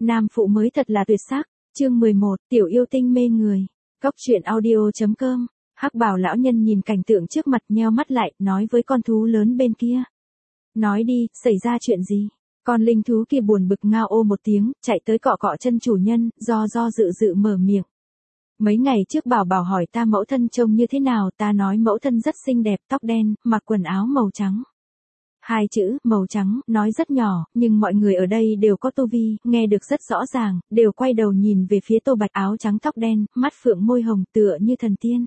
Nam phụ mới thật là tuyệt sắc. Chương 11, tiểu yêu tinh mê người. Góc truyện audio.com. Hắc bào lão nhân nhìn cảnh tượng trước mặt nheo mắt lại, nói với con thú lớn bên kia. Nói đi, xảy ra chuyện gì? Con linh thú kia buồn bực ngao ô một tiếng, chạy tới cọ cọ chân chủ nhân, do dự mở miệng. Mấy ngày trước bảo bảo hỏi ta mẫu thân trông như thế nào, ta nói mẫu thân rất xinh đẹp, tóc đen, mặc quần áo màu trắng. Hai chữ, màu trắng, nói rất nhỏ, nhưng mọi người ở đây đều có tu vi, nghe được rất rõ ràng, đều quay đầu nhìn về phía Tô Bạch áo trắng tóc đen, mắt phượng môi hồng tựa như thần tiên.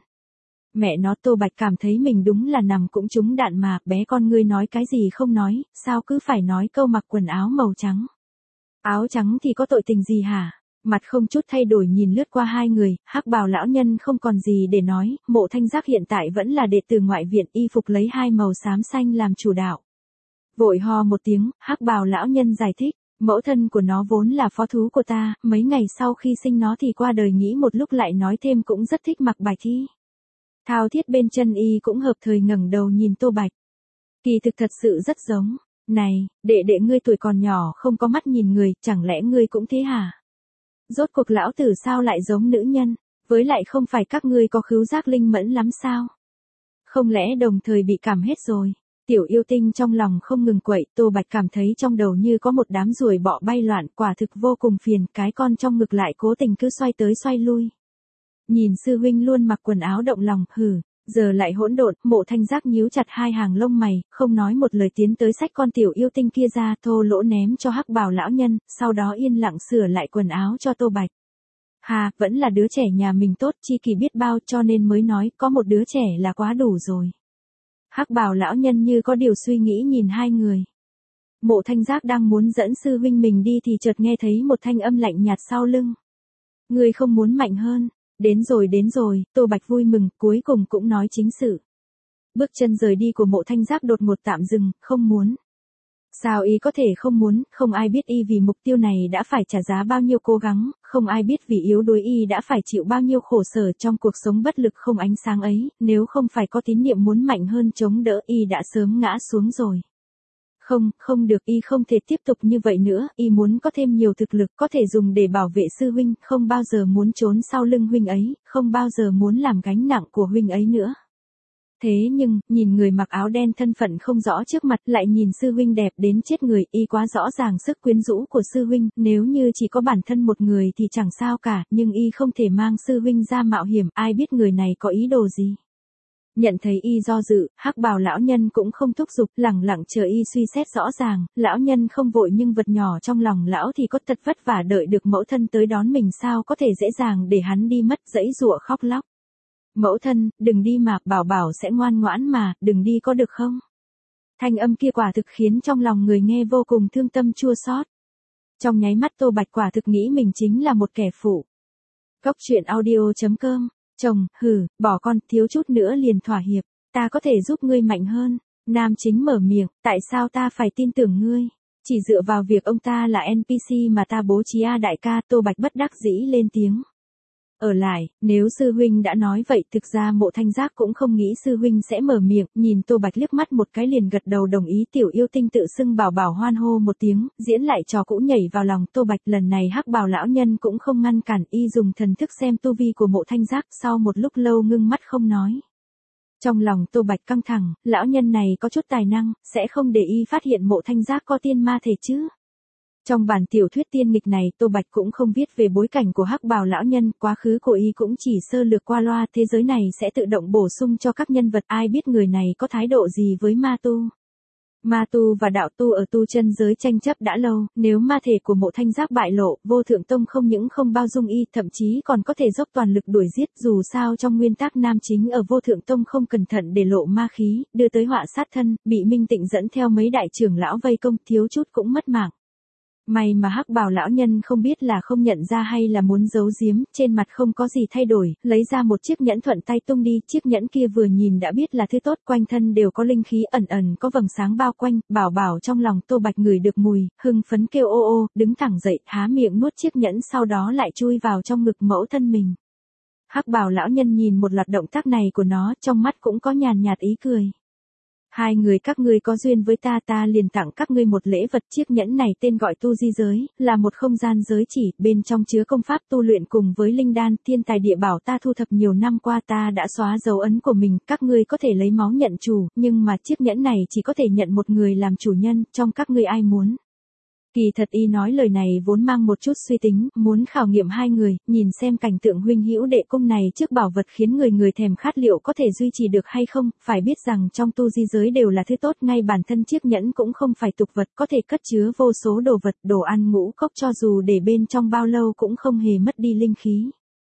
Mẹ nó Tô Bạch cảm thấy mình đúng là nằm cũng trúng đạn mà, bé con ngươi nói cái gì không nói, sao cứ phải nói câu mặc quần áo màu trắng. Áo trắng thì có tội tình gì hả? Mặt không chút thay đổi nhìn lướt qua hai người, Hắc bào lão nhân không còn gì để nói, Mộ Thanh Giác hiện tại vẫn là đệ tử ngoại viện, y phục lấy hai màu xám xanh làm chủ đạo. Vội ho một tiếng, Hắc bào lão nhân giải thích, mẫu thân của nó vốn là phó thú của ta, mấy ngày sau khi sinh nó thì qua đời, nghĩ một lúc lại nói thêm cũng rất thích mặc bạch y. Thao thiết bên chân y cũng hợp thời ngẩng đầu nhìn Tô Bạch. Kỳ thực thật sự rất giống. Này, đệ đệ ngươi tuổi còn nhỏ không có mắt nhìn người, chẳng lẽ ngươi cũng thế hả? Rốt cuộc lão tử sao lại giống nữ nhân, với lại không phải các ngươi có khứu giác linh mẫn lắm sao? Không lẽ đồng thời bị cảm hết rồi? Tiểu yêu tinh trong lòng không ngừng quậy, Tô Bạch cảm thấy trong đầu như có một đám ruồi bọ bay loạn, quả thực vô cùng phiền, cái con trong ngực lại cố tình cứ xoay tới xoay lui. Nhìn sư huynh luôn mặc quần áo động lòng, giờ lại hỗn độn, Mộ Thanh Giác nhíu chặt hai hàng lông mày, không nói một lời tiến tới xách con tiểu yêu tinh kia ra, thô lỗ ném cho Hắc bào lão nhân, sau đó yên lặng sửa lại quần áo cho Tô Bạch. Hà, vẫn là đứa trẻ nhà mình tốt, chi kỳ biết bao, cho nên mới nói, có một đứa trẻ là quá đủ rồi. Hắc bào lão nhân như có điều suy nghĩ nhìn hai người. Mộ Thanh Giác đang muốn dẫn sư huynh mình đi thì chợt nghe thấy một thanh âm lạnh nhạt sau lưng. Ngươi không muốn mạnh hơn? Đến rồi, Tô Bạch vui mừng, cuối cùng cũng nói chính sự. Bước chân rời đi của Mộ Thanh Giác đột ngột tạm dừng, không muốn. Sao y có thể không muốn, không ai biết y vì mục tiêu này đã phải trả giá bao nhiêu cố gắng, không ai biết vì yếu đuối y đã phải chịu bao nhiêu khổ sở trong cuộc sống bất lực không ánh sáng ấy, nếu không phải có tín niệm muốn mạnh hơn chống đỡ y đã sớm ngã xuống rồi. Không được, y không thể tiếp tục như vậy nữa, y muốn có thêm nhiều thực lực có thể dùng để bảo vệ sư huynh, không bao giờ muốn trốn sau lưng huynh ấy, không bao giờ muốn làm gánh nặng của huynh ấy nữa. Thế nhưng, nhìn người mặc áo đen thân phận không rõ trước mặt, lại nhìn sư huynh đẹp đến chết người, y quá rõ ràng sức quyến rũ của sư huynh, nếu như chỉ có bản thân một người thì chẳng sao cả, nhưng y không thể mang sư huynh ra mạo hiểm, ai biết người này có ý đồ gì. Nhận thấy y do dự, Hắc bào lão nhân cũng không thúc giục, lẳng lặng chờ y suy xét rõ ràng, lão nhân không vội nhưng vật nhỏ trong lòng lão thì có thật vất vả đợi được mẫu thân tới đón mình, sao có thể dễ dàng để hắn đi mất, giãy giụa khóc lóc. Mẫu thân, đừng đi mà, bảo bảo sẽ ngoan ngoãn mà, đừng đi có được không? Thanh âm kia quả thực khiến trong lòng người nghe vô cùng thương tâm chua xót. Trong nháy mắt Tô Bạch quả thực nghĩ mình chính là một kẻ phụ. Góc truyện audio.com. Chồng, bỏ con, thiếu chút nữa liền thỏa hiệp, ta có thể giúp ngươi mạnh hơn. Nam chính mở miệng, tại sao ta phải tin tưởng ngươi? Chỉ dựa vào việc ông ta là NPC mà ta bố trí đại ca, Tô Bạch bất đắc dĩ lên tiếng. Ở lại, nếu sư huynh đã nói vậy, thực ra Mộ Thanh Giác cũng không nghĩ sư huynh sẽ mở miệng, nhìn Tô Bạch liếc mắt một cái liền gật đầu đồng ý. Tiểu yêu tinh tự xưng bảo bảo hoan hô một tiếng, diễn lại trò cũ nhảy vào lòng Tô Bạch, lần này Hắc bào lão nhân cũng không ngăn cản, y dùng thần thức xem tu vi của Mộ Thanh Giác, sau một lúc lâu ngưng mắt không nói. Trong lòng Tô Bạch căng thẳng, lão nhân này có chút tài năng, sẽ không để y phát hiện Mộ Thanh Giác có tiên ma thể chứ. Trong bản tiểu thuyết tiên nghịch này, Tô Bạch cũng không viết về bối cảnh của Hắc bào lão nhân, quá khứ của y cũng chỉ sơ lược qua loa, thế giới này sẽ tự động bổ sung cho các nhân vật, ai biết người này có thái độ gì với ma tu. Ma tu và đạo tu ở tu chân giới tranh chấp đã lâu, nếu ma thể của Mộ Thanh Giác bại lộ, Vô Thượng Tông không những không bao dung y, thậm chí còn có thể dốc toàn lực đuổi giết, dù sao trong nguyên tắc nam chính ở Vô Thượng Tông không cẩn thận để lộ ma khí, đưa tới họa sát thân, bị Minh Tịnh dẫn theo mấy đại trưởng lão vây công, thiếu chút cũng mất mạng. May mà Hắc bào lão nhân không biết là không nhận ra hay là muốn giấu giếm, trên mặt không có gì thay đổi, lấy ra một chiếc nhẫn thuận tay tung đi, chiếc nhẫn kia vừa nhìn đã biết là thứ tốt, quanh thân đều có linh khí ẩn ẩn có vầng sáng bao quanh, bảo bảo trong lòng Tô Bạch ngửi được mùi, hưng phấn kêu ô ô, đứng thẳng dậy, há miệng nuốt chiếc nhẫn, sau đó lại chui vào trong ngực mẫu thân mình. Hắc bào lão nhân nhìn một loạt động tác này của nó, trong mắt cũng có nhàn nhạt ý cười. Hai người các ngươi có duyên với ta, ta liền tặng các ngươi một lễ vật. Chiếc nhẫn này tên gọi tu di giới, là một không gian giới chỉ, bên trong chứa công pháp tu luyện cùng với linh đan, thiên tài địa bảo ta thu thập nhiều năm qua, ta đã xóa dấu ấn của mình, các ngươi có thể lấy máu nhận chủ, nhưng mà chiếc nhẫn này chỉ có thể nhận một người làm chủ nhân, trong các ngươi ai muốn. Kỳ thật y nói lời này vốn mang một chút suy tính, muốn khảo nghiệm hai người, nhìn xem cảnh tượng huynh hữu đệ cung này trước bảo vật khiến người thèm khát liệu có thể duy trì được hay không, phải biết rằng trong tu di giới đều là thứ tốt, ngay bản thân chiếc nhẫn cũng không phải tục vật, có thể cất chứa vô số đồ vật, đồ ăn ngũ cốc cho dù để bên trong bao lâu cũng không hề mất đi linh khí.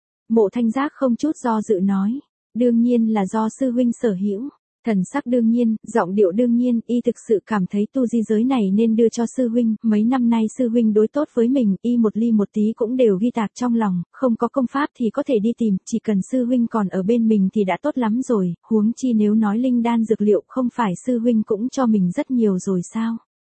Mộ Thanh Giác không chút do dự nói, đương nhiên là do sư huynh sở hữu. Thần sắc đương nhiên, giọng điệu đương nhiên, y thực sự cảm thấy tu di giới này nên đưa cho sư huynh, mấy năm nay sư huynh đối tốt với mình, y một ly một tí cũng đều ghi tạc trong lòng, không có công pháp thì có thể đi tìm, chỉ cần sư huynh còn ở bên mình thì đã tốt lắm rồi, huống chi nếu nói linh đan dược liệu không phải sư huynh cũng cho mình rất nhiều rồi sao?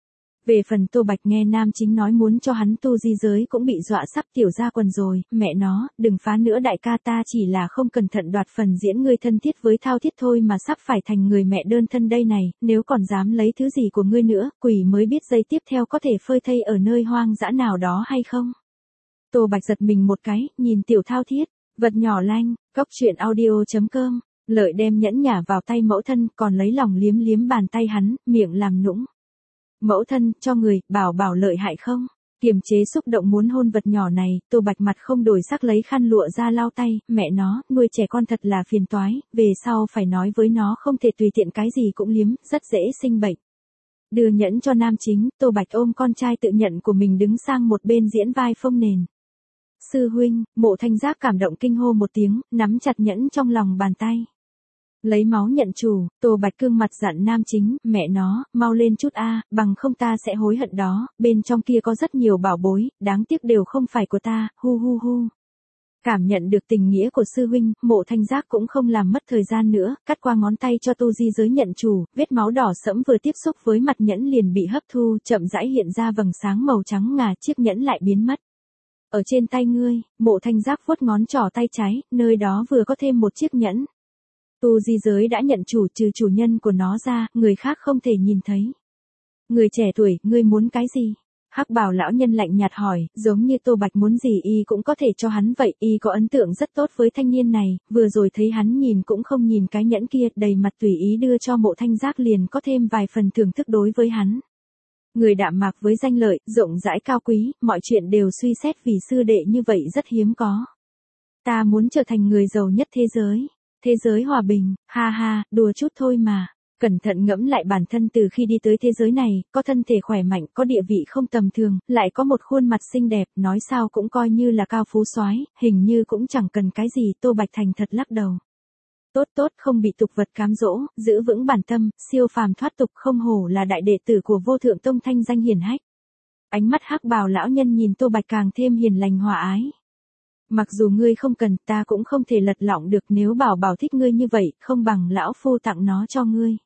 Về phần Tô Bạch nghe nam chính nói muốn cho hắn tu di giới cũng bị dọa sắp tiểu ra quần rồi, mẹ nó, đừng phá nữa đại ca, ta chỉ là không cẩn thận đoạt phần diễn ngươi thân thiết với Thao Thiết thôi mà sắp phải thành người mẹ đơn thân đây này, nếu còn dám lấy thứ gì của ngươi nữa, quỷ mới biết giây tiếp theo có thể phơi thây ở nơi hoang dã nào đó hay không. Tô Bạch giật mình một cái, nhìn tiểu Thao Thiết, vật nhỏ lanh, coctruyện.audio.com, Lợi đem nhẫn nhả vào tay mẫu thân, còn lấy lòng liếm liếm bàn tay hắn, miệng làm nũng. Mẫu thân, cho người, bảo Lợi hại không? Kiềm chế xúc động muốn hôn vật nhỏ này, Tô Bạch mặt không đổi sắc lấy khăn lụa ra lau tay, mẹ nó, nuôi trẻ con thật là phiền toái, về sau phải nói với nó không thể tùy tiện cái gì cũng liếm, rất dễ sinh bệnh. Đưa nhẫn cho nam chính, Tô Bạch ôm con trai tự nhận của mình đứng sang một bên diễn vai phông nền. Sư huynh, Mộ Thanh Giác cảm động kinh hô một tiếng, nắm chặt nhẫn trong lòng bàn tay. Lấy máu nhận chủ, Tô Bạch cương mặt dặn nam chính, mẹ nó, mau lên chút a, bằng không ta sẽ hối hận đó, bên trong kia có rất nhiều bảo bối, đáng tiếc đều không phải của ta, hu hu hu. Cảm nhận được tình nghĩa của sư huynh, Mộ Thanh Giác cũng không làm mất thời gian nữa, cắt qua ngón tay cho tu di giới nhận chủ, vết máu đỏ sẫm vừa tiếp xúc với mặt nhẫn liền bị hấp thu, chậm rãi hiện ra vầng sáng màu trắng ngà, chiếc nhẫn lại biến mất. Ở trên tay ngươi, Mộ Thanh Giác vuốt ngón trỏ tay trái, nơi đó vừa có thêm một chiếc nhẫn. Tu di giới đã nhận chủ, trừ chủ nhân của nó ra, người khác không thể nhìn thấy. Người trẻ tuổi, ngươi muốn cái gì? Hắc Bào lão nhân lạnh nhạt hỏi, giống như Tô Bạch muốn gì y cũng có thể cho hắn vậy, y có ấn tượng rất tốt với thanh niên này, vừa rồi thấy hắn nhìn cũng không nhìn cái nhẫn kia, đầy mặt tùy ý đưa cho Mộ Thanh Giác liền có thêm vài phần thưởng thức đối với hắn. Người đạm mạc với danh lợi, rộng rãi cao quý, mọi chuyện đều suy xét vì sư đệ như vậy rất hiếm có. Ta muốn trở thành người giàu nhất thế giới. Thế giới hòa bình, ha ha, đùa chút thôi mà. Cẩn thận ngẫm lại bản thân từ khi đi tới thế giới này, có thân thể khỏe mạnh, có địa vị không tầm thường, lại có một khuôn mặt xinh đẹp, nói sao cũng coi như là cao phú soái, hình như cũng chẳng cần cái gì, Tô Bạch thành thật lắc đầu. Tốt, không bị tục vật cám dỗ, giữ vững bản tâm, siêu phàm thoát tục, không hổ là đại đệ tử của Vô Thượng Tông thanh danh hiển hách. Ánh mắt Hắc Bào lão nhân nhìn Tô Bạch càng thêm hiền lành hòa ái. Mặc dù ngươi không cần, ta cũng không thể lật lọng được, nếu bảo thích ngươi như vậy, không bằng lão phu tặng nó cho ngươi.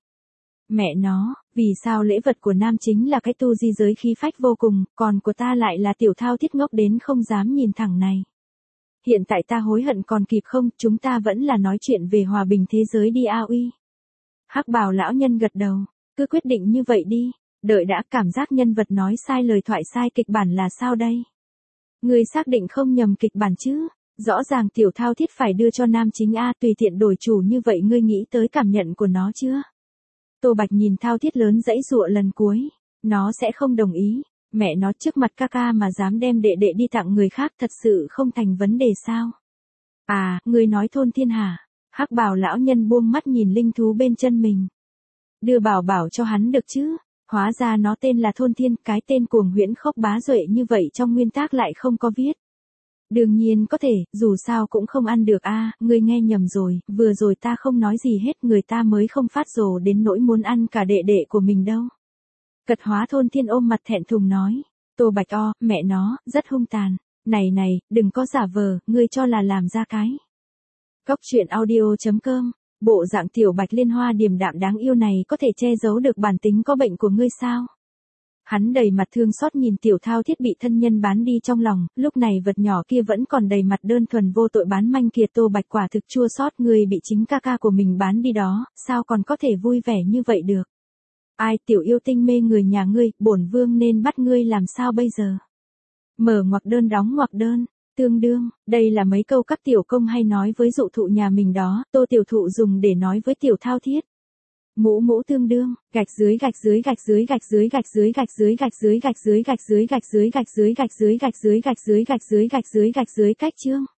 Mẹ nó, vì sao lễ vật của nam chính là cái tu di giới khí phách vô cùng, còn của ta lại là tiểu Thao Thiết ngốc đến không dám nhìn thẳng này. Hiện tại ta hối hận còn kịp không, chúng ta vẫn là nói chuyện về hòa bình thế giới đi a uy. Hắc Bào lão nhân gật đầu, cứ quyết định như vậy đi, đợi đã, cảm giác nhân vật nói sai lời thoại sai kịch bản là sao đây? Ngươi xác định không nhầm kịch bản chứ? Rõ ràng tiểu Thao Thiết phải đưa cho nam chính A, tùy tiện đổi chủ như vậy, ngươi nghĩ tới cảm nhận của nó chưa? Tô Bạch nhìn Thao Thiết lớn dãy dụa lần cuối, nó sẽ không đồng ý, mẹ nó trước mặt ca ca mà dám đem đệ đệ đi tặng người khác, thật sự không thành vấn đề sao? À, ngươi nói thôn thiên hả? Hắc Bào lão nhân buông mắt nhìn linh thú bên chân mình. Đưa bảo cho hắn được chứ? Hóa ra nó tên là Thôn Thiên, cái tên cuồng huyễn khốc bá duệ như vậy trong nguyên tác lại không có viết. Đương nhiên có thể, dù sao cũng không ăn được a, ngươi nghe nhầm rồi, vừa rồi ta không nói gì hết, người ta mới không phát rồ đến nỗi muốn ăn cả đệ đệ của mình đâu. Cật Hóa Thôn Thiên ôm mặt thẹn thùng nói, Tô Bạch mẹ nó, rất hung tàn, này, đừng có giả vờ, ngươi cho là làm ra cái. Coctruyện.audio.com, bộ dạng tiểu Bạch Liên Hoa điềm đạm đáng yêu này có thể che giấu được bản tính có bệnh của ngươi sao? Hắn đầy mặt thương xót nhìn tiểu thao thiết bị thân nhân bán đi trong lòng, lúc này vật nhỏ kia vẫn còn đầy mặt đơn thuần vô tội bán manh kia. Tô Bạch quả thực chua xót, người bị chính ca ca của mình bán đi đó, sao còn có thể vui vẻ như vậy được. Ai, tiểu yêu tinh mê người nhà ngươi, bổn vương nên bắt ngươi làm sao bây giờ. Mở ngoặc đơn đóng ngoặc đơn. Tương đương, đây là mấy câu các tiểu công hay nói với dụ thụ nhà mình đó, Tô tiểu thụ dùng để nói với tiểu thao thiết. Mũ mũ tương đương, gạch dưới gạch dưới gạch dưới gạch dưới gạch dưới gạch dưới gạch dưới gạch dưới gạch dưới gạch dưới gạch dưới gạch dưới gạch dưới gạch dưới gạch dưới gạch dưới cách chương.